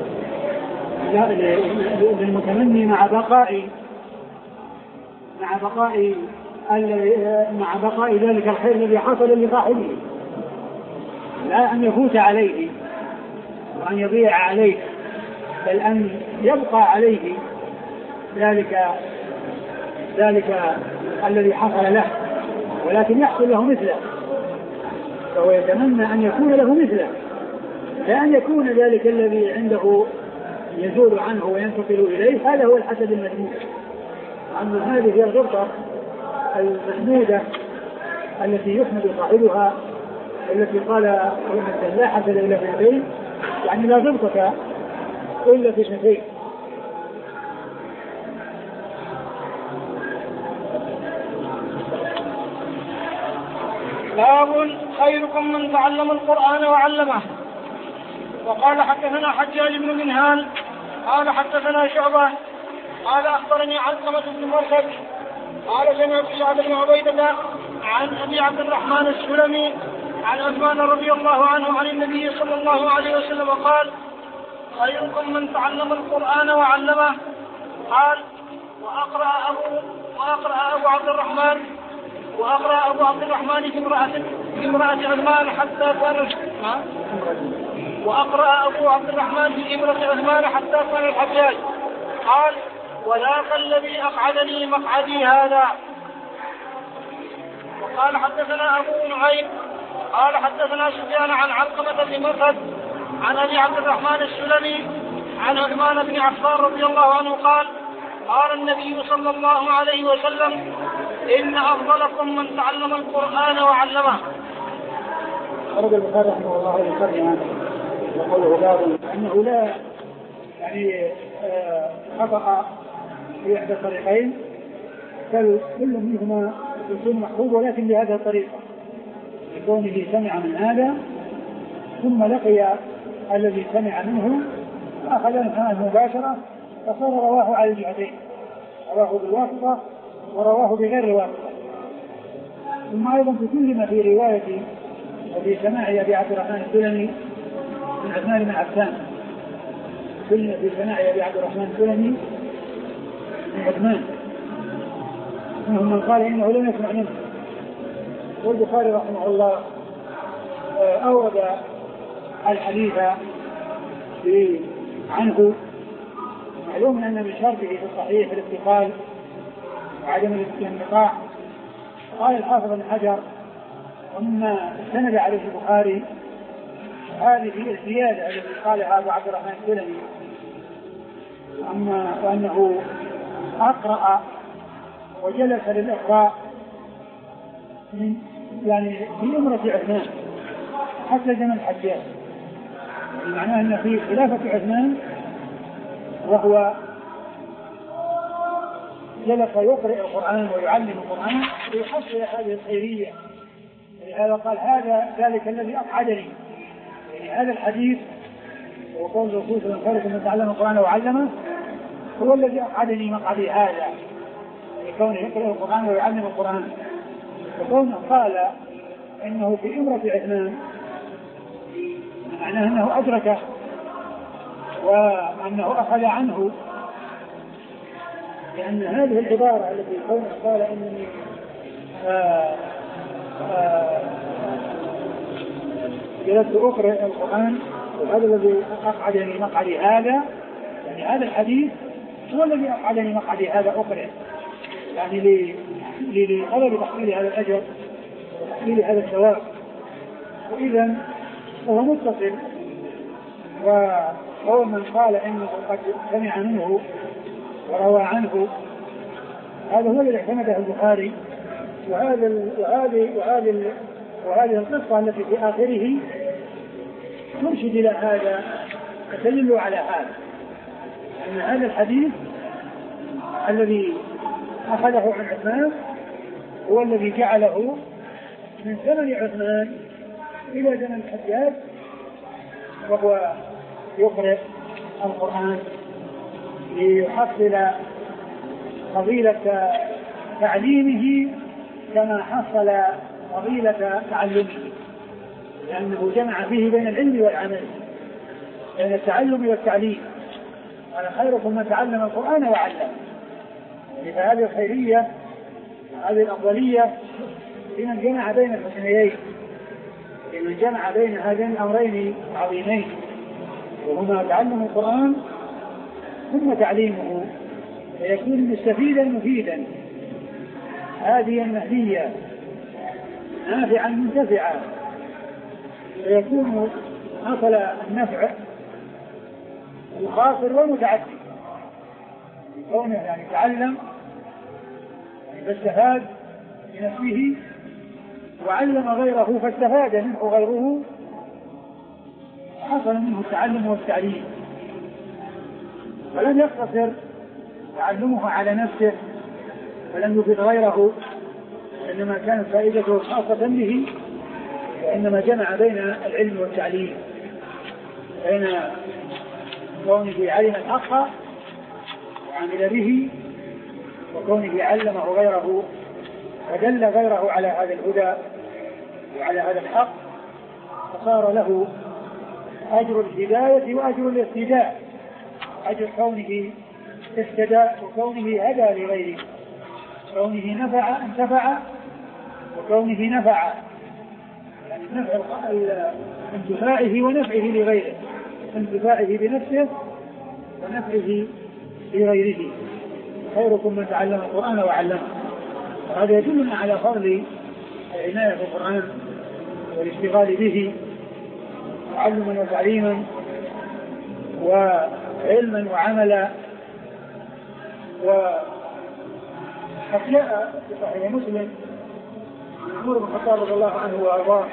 Speaker 2: للمتمني مع بقاء مع بقاء مع بقاء ذلك الخير الذي حصل لصاحبه، لا أن يفوت عليه وأن يضيع عليه، بل أن يبقى عليه ذلك ذلك الذي حصل له، ولكن يحصل له مثله، فهو يتمنى أن يكون له مثله، لا أن يكون ذلك الذي عنده يزول عنه وينتقل إليه. هذا هو الحسد المذموم. أما هذه هي الغبطة المحمودة التي يحمد صاحبها، التي قال لا حسد إلا في اثنتين، يعني لا غبطة إلا في اثنتين.
Speaker 1: باب خيركم من تعلم القرآن وعلمه. وقال حدثنا حجاج بن منهال قال حدثنا شعبة قال أخبرني علقمة بن مرثد قال سمعت سعد بن عبيدة عن أبي عبد الرحمن السلمي عن عثمان رضي الله عنه عن النبي صلى الله عليه وسلم قال خيركم من تعلم القرآن وعلمه. قال وأقرأ أبو, وأقرأ أبو عبد الرحمن وأقرأ أبو عبد الرحمن في امرأة في امرأة عثمان حتى كان وأقرأ أبو عبد الرحمن في امرأة عثمان حتى كان الحجاج. قال وذاك الذي أقعدني مقعدي هذا. وقال حدثنا أبو نعيم قال حدثنا سفيان عن علقمة بن مرثد عن أبي عبد الرحمن السلمي عن عثمان بن عفان رضي الله عنه قال قال النبي صلى الله عليه وسلم إن أفضلكم من تعلم القرآن وعلمه.
Speaker 2: خرج البخاري رحمه الله وسلم يقول باب أنه لا يعني خطأ في إحدى الطريقين بل كل منهما يكون محفوظ ولكن بهذه الطريقة لكونه سمع من هذا ثم لقي الذي سمع منه فأخذ منه مباشرة فصار رواه على الجهتين رواه بالواسطة ورواه بغير واسطة. ثم أيضا تكلم في رواية وفي سماع أبي عبد الرحمن السلمي من عثمان بن عفان كلمة في سماع أبي عبد الرحمن السلمي من عثمان منهم من قال إنه لم يسمع منه. والبخاري رحمه الله أورد الحديث عنه. معلوم أن من شرطه في الصحيح الاتصال وعدم الانقطاع. قال الحافظ بن حجر ومما استند عليه البخاري هذه الزيادة التي قالها أبو عبد الرحمن السلمي أما وأنه أقرأ وجلس للإقراء من يعني في أمرة عثمان حتى زمن الحجاج. يعني معناه أن في خلافة عثمان وهو جلس يقرأ القرآن ويعلم القرآن ويحصل هذه الخيرية. لهذا قال هذا ذلك الذي أقعدني يعني هذا الحديث وقول الرسول صلى الله عليه وسلم من تعلم القرآن وعلمه هو الذي أقعدني مقعدي هذا لكونه يقرأ القرآن ويعلم القرآن. وكونه قال إنه في أمرة عثمان معناه أنه أدركه وأنه أخذ عنه لأن هذه العبارة التي كونه قال إنني آآ آآ جلست أقرأ القرآن وهذا الذي أقعدني مقعدي هذا يعني هذا الحديث هو الذي أقعدني مقعدي هذا أقرأ يعني لطلب تحصيل هذا الأجر وتحصيل هذا الثواب. وإذا هو متصل. وهو من قال إنه قد سمع منه وروى عنه هذا هو الذي اعتمده البخاري. وهذا وهذه وهذه وهذه القصة التي في آخره ترشد إلى هذا تدل على هذا أن هذا الحديث الذي أخذه عن عثمان هو الذي جعله من زمن عثمان إلى زمن الحجاج وهو يقرأ القرآن ليحصل فضيلة تعليمه كما حصل فضيلة تعلمه لأنه جمع فيه بين العلم والعمل بين التعلم والتعليم. أنا خيركم من تعلم القرآن وعلم. فهذه الخيرية هذه الأفضلية لمن جمع بين الحسنيين لمن جمع بين هذين الأمرين العظيمين وهما تعلم القرآن ثم تعليمه فيكون مستفيدا مفيدا هاديا مهديا نافعا منتفعا فيكون حصل النفع الخاطر والمتعدي كونه يعني تعلم فاستفاد لنفسه وعلم غيره فاستفاد منه غيره حصل منه التعلم والتعليم. فلم يقتصر تعلمه على نفسه ولم يفيد غيره إنما كانت فائدته خاصة به وإنما جمع بين العلم والتعليم بين كونه علم الحق وعمل به وكونه علمه غيره ودل غيره على هذا الهدى وعلى هذا الحق، فصار له أجر الهداية وأجر الاهتداء، أجر كونه اهتدى وكونه هدى لغيره، كونه نفع انتفع وكونه نفع، يعني نفع انتفاعه ونفعه لغيره، انتفاعه بنفسه ونفعه لغيره. خيركم من تعلم القرآن وعلمه. هذا يدلنا على فضل العناية بالقرآن والاشتغال به تعلما وتعليما وعلما وعملا. وقد جاء في صحيح مسلم عمر بن الخطاب رضي الله عنه وارضاه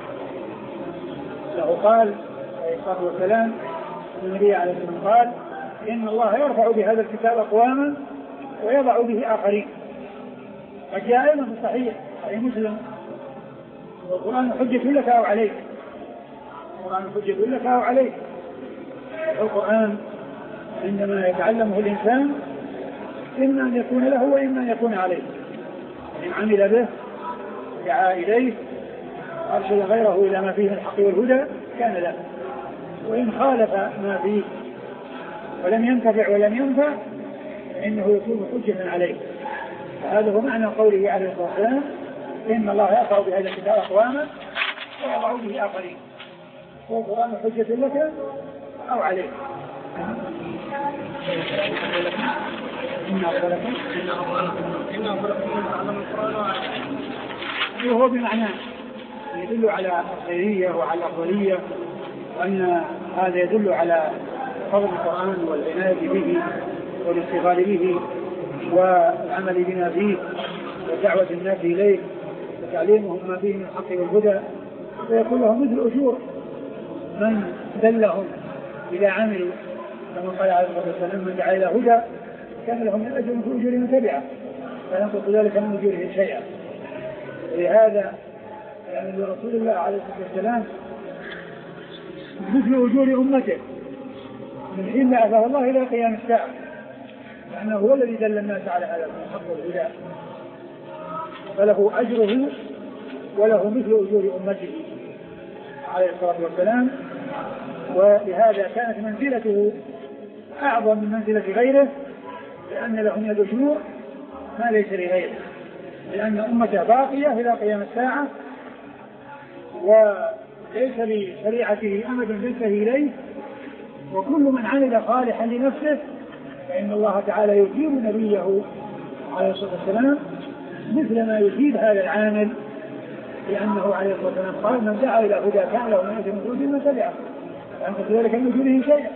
Speaker 2: له قال عليه الصلاه والسلام النبي عليه الصلاه والسلام قال ان الله يرفع بهذا الكتاب اقواما ويضع به اخرين. قد جاء ايضا في الصحيح صحيح مسلم والقران حجة لك او عليك، القران حجة لك او عليك. القران عندما يتعلمه الانسان إما أن يكون له وإما أن يكون عليه، إن عمل به دعا إليه أرشد غيره إلى ما فيه من الحق والهدى كان له، وإن خالف ما فيه ولم ينتفع ولم ينفع فإنه يكون حجة عليه. فهذا هو معنى قوله عليه الصلاة والسلام إن الله يرفع بهذا الكتاب أقواما ويضع به آخرين، والقرآن حجة لك أو عليك. وهو بمعنى يدل على الخيرية وعلى الأفضلية، وأن هذا يدل على فضل القرآن والعناية به والاشتغال به والعمل بما فيه ودعوة الناس إليه وتعليمهم ما فيه من الحق والهدى، ويكون لهم مثل أجور من دلهم إذا عملوا، كما قال عليه الصلاة والسلام من دعا إلى هدى كان لهم من أجر مثل أجور من تبعه فلا ينقص ذلك من أجوره شيئا. ولهذا يعني لرسول الله عليه الصلاة والسلام مثل أجور أمته من حين بعثه الله إلى قيام الساعة، لأنه هو الذي دل الناس على هذا الحق والهدى، فله أجره وله مثل أجور أمته عليه الصلاة والسلام. ولهذا كانت منزلته أعظم من منزلة غيره، لأن له من الأجور ما ليس لغيره، لأن أمته باقية إلى قيام الساعة وليس لشريعته أمد ينتهي إليه، وكل من عمل صالحا لنفسه فإن الله تعالى يجيب نبيه عليه الصلاة والسلام مثل ما يجيب هذا العامل، لأنه عليه الصلاة والسلام قال من دعا إلى هدى كان له من أجر مثل أجور من تبعه لا ينقص ذلك من أجوره شيئا.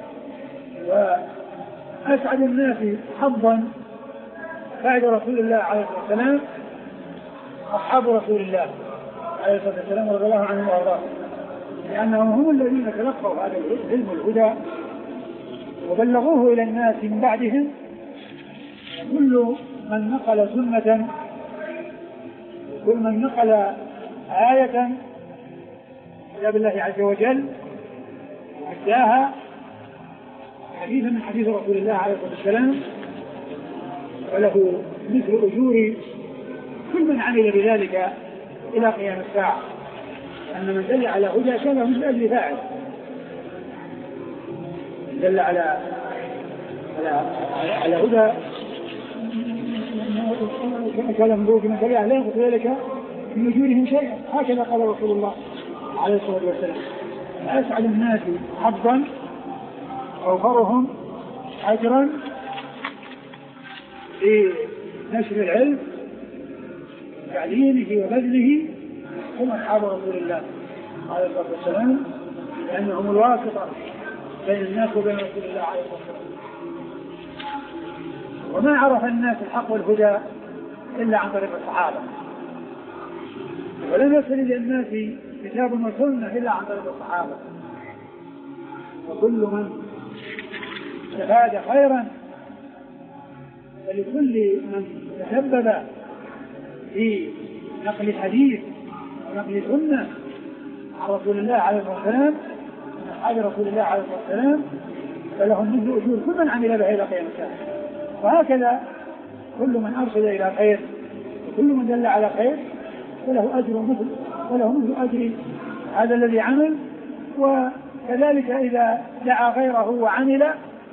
Speaker 2: وأسعد الناس حظا بعد رسول الله عليه الصلاة والسلام أصحاب رسول الله عليه الصلاة والسلام رضي الله عنهم وأرضاه، لأنهم هم الذين تلقوا هذا العلم الهدى وبلغوه إلى الناس من بعدهم. كل من نقل سنة كل من نقل آية كتاب الله عز وجل وأداها حديثا من حديث رسول الله عليه الصلاة والسلام وله مثل أجور كل من عمل بذلك إلى قيام الساعة، أن من دل على هدى كان له مثل أجر فاعل، دل على على على هدى كان مبروك من تبعه لا ينقص ذلك من أجورهم شيئا. هكذا قال رسول الله عليه الصلاة والسلام. أسعد الناس حظا أوفرهم أجرا في نشر العلم تعليمه وبذله هم أصحاب رسول الله عليه الصلاة والسلام، لأنهم الواسطة بين الناس وبين رسول الله عليه الصلاة والسلام. وما عرف الناس الحق والهدى إلا عن طريق الصحابة، ولم يصل إلى الناس كتاب وسنة إلا عن طريق الصحابة. وكل من استفاد خيرا فلكل من تسبب في نقل حديث ونقل سنة عن رسول الله عليه الصلاة والسلام من أصحاب رسول الله عليه الصلاة والسلام فلهم مثل أجور كل من عمل به إلى قيام الساعة. وهكذا كل من أرشد إلى خير وكل من دل على خير فله أجر مثل وله مثل أجر هذا الذي عمل. وكذلك إذا دعا غيره وعمل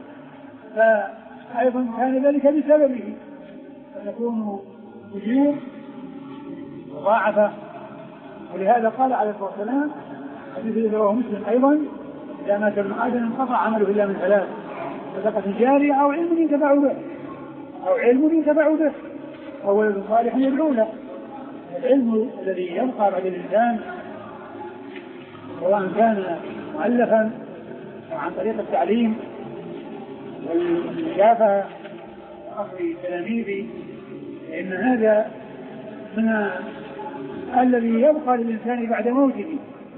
Speaker 2: فأيضا كان ذلك بسببه، فتكون أجور مضاعفة. ولهذا قال عليه الصلاة والسلام حديث الذي رواه مسلم أيضا: إذا مات ابن آدم انقطع عمله إلا من ثلاث: صدقة جارية أو علم ينتفع به أو علم ينتفع به أو ولد صالح يدعو له. العلم الذي يبقى بعد الإنسان سواء كان مؤلفا عن طريق التعليم والمشافهة وأخذ تلاميذ، إن هذا من الذي يبقى للإنسان بعد موته،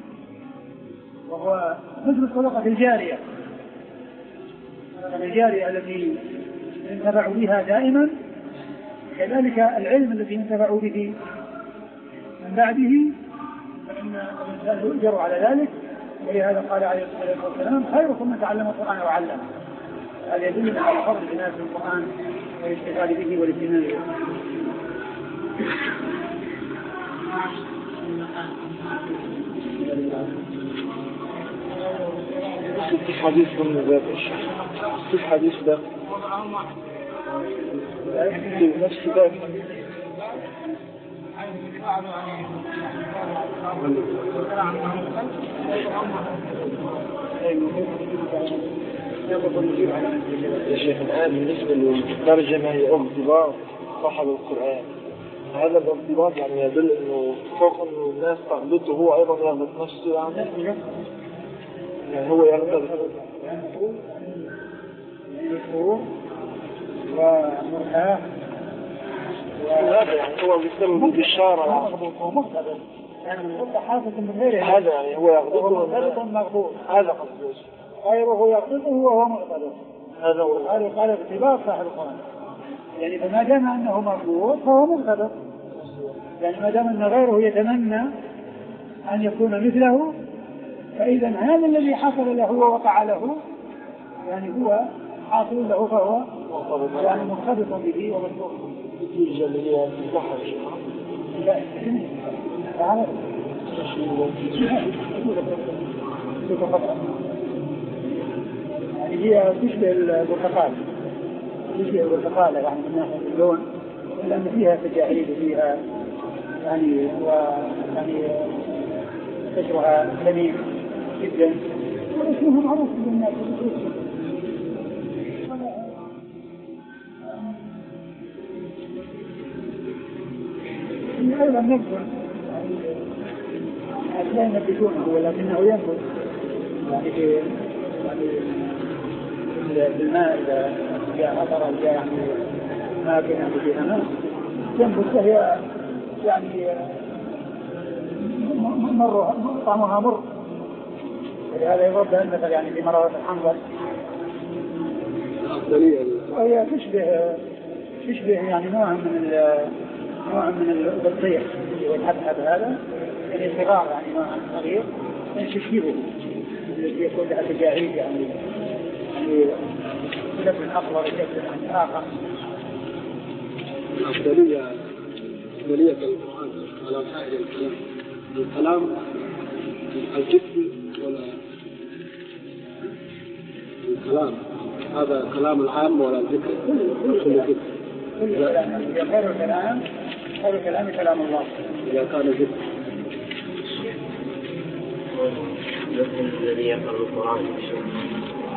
Speaker 2: وهو مثل الصدقة الجارية. الصدقة الجارية التي ينتفع بها دائما، كذلك العلم الذي ينتفع به من بعده، فإن الإنسان يؤجر على ذلك. ولهذا قال عليه الصلاة والسلام: خيركم من تعلم القرآن وعلمه. هذا يدل على فضل الناس في القرآن والاستفادة به والاهتمام به.
Speaker 3: في حديث من ذات الشيخ في الحديث ده في نفس ذلك يا شيخ. الآن بالنسبة للترجمة هي اغتباط صاحب القرآن، هذا الارتباط يعني يدل انه فوق انه الناس تغلطه هو ايضا يغلط نفسه، يعني يعني هو يغلط
Speaker 2: الشروط ومرحاه،
Speaker 3: وهذا يعني هو بيسمى بالإشارة
Speaker 2: ومقتبل، يعني الغلط حاصل من غيره،
Speaker 3: هذا يعني هو يغلطه
Speaker 2: غلط مغلوط،
Speaker 3: هذا قصده
Speaker 2: غيره يغلطه وهو مقتبل.
Speaker 3: هذا هو
Speaker 2: هذا قال ارتباط صاحب القرآن، يعني فما دام أنه مغلوط فهو مقتبل، يعني ما دام أن غيره يتمنى أن يكون مثله، فإذا هذا الذي حصل له ووقع له يعني هو حاصل له، فهو يعني مرتبط به ومسؤول.
Speaker 3: النتيجة اللي هي البحر
Speaker 2: لا تعالى يعني هي تشبه البرتقال، تشبه البرتقال يعني من ناحية اللون، لأن فيها تجاعيد وفيها يعني ويعني قشرها سمين جدا، واسمها معروف بالناس. أيضا نبذل لا ينبذونه ولكنه ينبذ يعني في يعني بالماء إذا جاء مطر أو جاء يعني ما كان فيها ماء ينبذ، فهي يعني مر طعمها مر، ولهذا يضرب المثل يعني في مرارة الحنظل. وهي تشبه تشبه يعني نوع من نوع من البطيخ والحبحب، هذا يعني صغار يعني نوع صغير تشبهه الذي يكون لها تجاعيد يعني يعني لون أخضر لون آخر.
Speaker 3: الأفضلية أفضلية القرآن على سائر الكلام، الكلام الجد ولا الكلام هذا كلام العام ولا الذكر؟ كل ذكر
Speaker 2: كل كلام، خير الكلام خير الكلام كلام الله
Speaker 3: إذا كان ذكر.
Speaker 4: الذي يقرأ القرآن